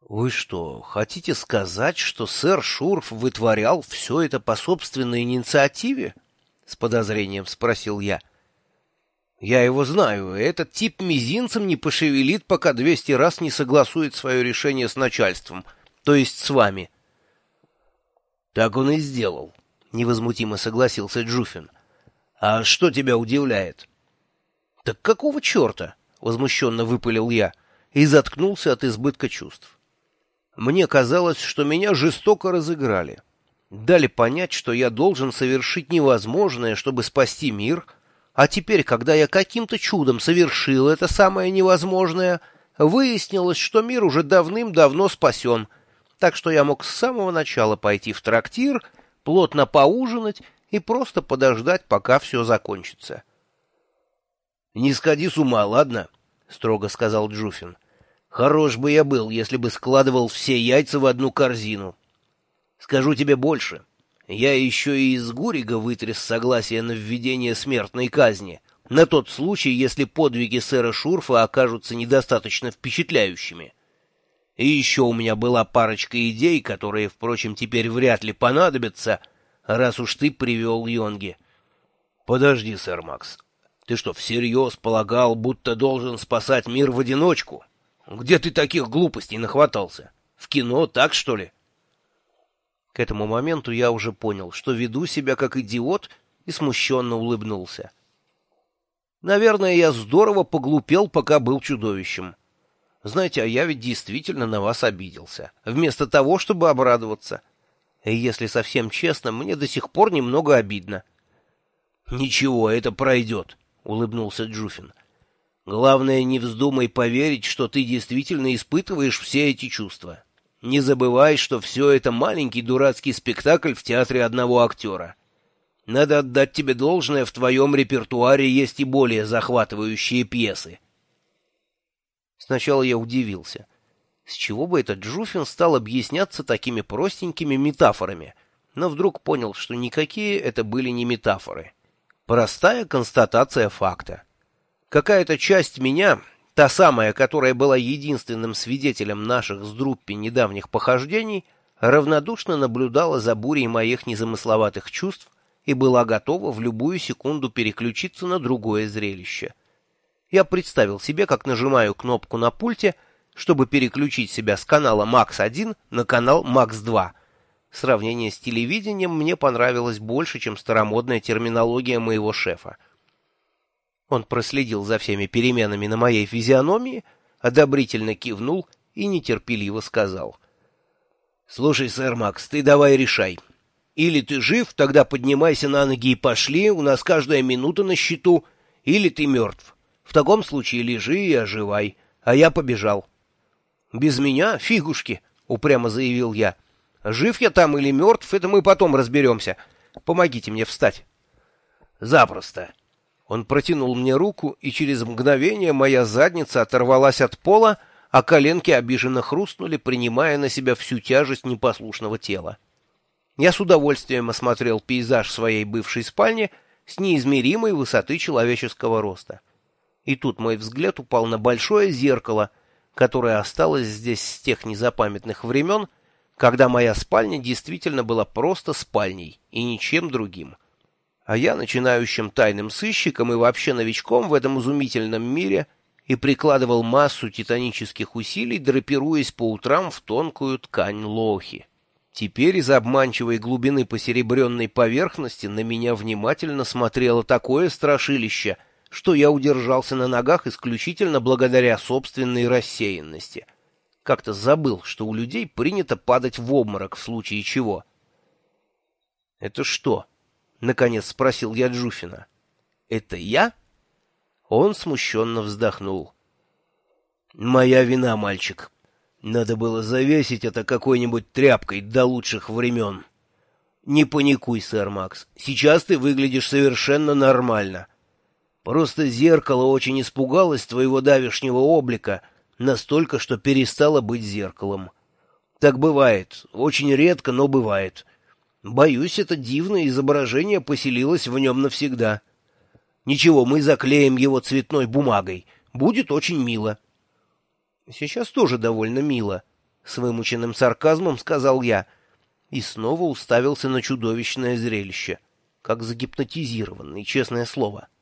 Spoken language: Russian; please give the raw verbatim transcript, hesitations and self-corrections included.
Вы что, хотите сказать, что сэр Шурф вытворял все это по собственной инициативе? С подозрением спросил я. Я его знаю, этот тип мизинцем не пошевелит, пока двести раз не согласует свое решение с начальством, то есть с вами. Так он и сделал, невозмутимо согласился Джуфин. А что тебя удивляет? Так какого черта? Возмущенно выпалил я и заткнулся от избытка чувств. Мне казалось, что меня жестоко разыграли. Дали понять, что я должен совершить невозможное, чтобы спасти мир, а теперь, когда я каким-то чудом совершил это самое невозможное, выяснилось, что мир уже давным-давно спасен, так что я мог с самого начала пойти в трактир, плотно поужинать и просто подождать, пока все закончится. — Не сходи с ума, ладно? — строго сказал Джуфин. Хорош бы я был, если бы складывал все яйца в одну корзину. Скажу тебе больше. Я еще и из Гурига вытряс согласие на введение смертной казни, на тот случай, если подвиги сэра Шурфа окажутся недостаточно впечатляющими. И еще у меня была парочка идей, которые, впрочем, теперь вряд ли понадобятся, раз уж ты привел Йонги. Подожди, сэр Макс, ты что, всерьез полагал, будто должен спасать мир в одиночку? Где ты таких глупостей нахватался? В кино, так что ли? К этому моменту я уже понял, что веду себя как идиот, и смущенно улыбнулся. Наверное, я здорово поглупел, пока был чудовищем. Знаете, а я ведь действительно на вас обиделся, вместо того, чтобы обрадоваться. И если совсем честно, мне до сих пор немного обидно. — Ничего, это пройдет, — улыбнулся Джуфин. Главное, не вздумай поверить, что ты действительно испытываешь все эти чувства. Не забывай, что все это маленький дурацкий спектакль в театре одного актера. Надо отдать тебе должное, в твоем репертуаре есть и более захватывающие пьесы. Сначала я удивился. С чего бы этот Джуфин стал объясняться такими простенькими метафорами? Но вдруг понял, что никакие это были не метафоры. Простая констатация факта. Какая-то часть меня, та самая, которая была единственным свидетелем наших с Друппи недавних похождений, равнодушно наблюдала за бурей моих незамысловатых чувств и была готова в любую секунду переключиться на другое зрелище. Я представил себе, как нажимаю кнопку на пульте, чтобы переключить себя с канала Макс один на канал Макс два. Сравнение с телевидением мне понравилось больше, чем старомодная терминология моего шефа. Он проследил за всеми переменами на моей физиономии, одобрительно кивнул и нетерпеливо сказал. — Слушай, сэр Макс, ты давай решай. Или ты жив, тогда поднимайся на ноги и пошли, у нас каждая минута на счету, или ты мертв. В таком случае лежи и оживай, а я побежал. — Без меня? Фигушки, — упрямо заявил я. — Жив я там или мертв, это мы потом разберемся. Помогите мне встать. — Запросто. Он протянул мне руку, и через мгновение моя задница оторвалась от пола, а коленки обиженно хрустнули, принимая на себя всю тяжесть непослушного тела. Я с удовольствием осмотрел пейзаж своей бывшей спальни с неизмеримой высоты человеческого роста. И тут мой взгляд упал на большое зеркало, которое осталось здесь с тех незапамятных времен, когда моя спальня действительно была просто спальней и ничем другим. А я начинающим тайным сыщиком и вообще новичком в этом изумительном мире и прикладывал массу титанических усилий, драпируясь по утрам в тонкую ткань лохи. Теперь из обманчивой глубины посеребренной поверхности на меня внимательно смотрело такое страшилище, что я удержался на ногах исключительно благодаря собственной рассеянности. Как-то забыл, что у людей принято падать в обморок в случае чего. — Это что? — наконец спросил я Джуфина. — Это я? Он смущенно вздохнул. — Моя вина, мальчик. Надо было завесить это какой-нибудь тряпкой до лучших времен. Не паникуй, сэр Макс. Сейчас ты выглядишь совершенно нормально. Просто зеркало очень испугалось твоего давешнего облика, настолько, что перестало быть зеркалом. Так бывает. Очень редко, но бывает. Боюсь, это дивное изображение поселилось в нем навсегда. Ничего, мы заклеим его цветной бумагой. Будет очень мило. Сейчас тоже довольно мило. — с вымученным сарказмом сказал я, и снова уставился на чудовищное зрелище, как загипнотизированный, честное слово.